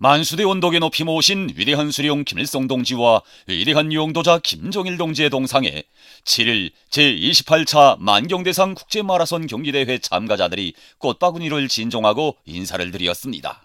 만수대 언덕에 높이 모신 위대한 수령 김일성 동지와 위대한 용도자 김정일 동지의 동상에 7일 제28차 만경대상 국제마라손 경기대회 참가자들이 꽃바구니를 진종하고 인사를 드렸습니다.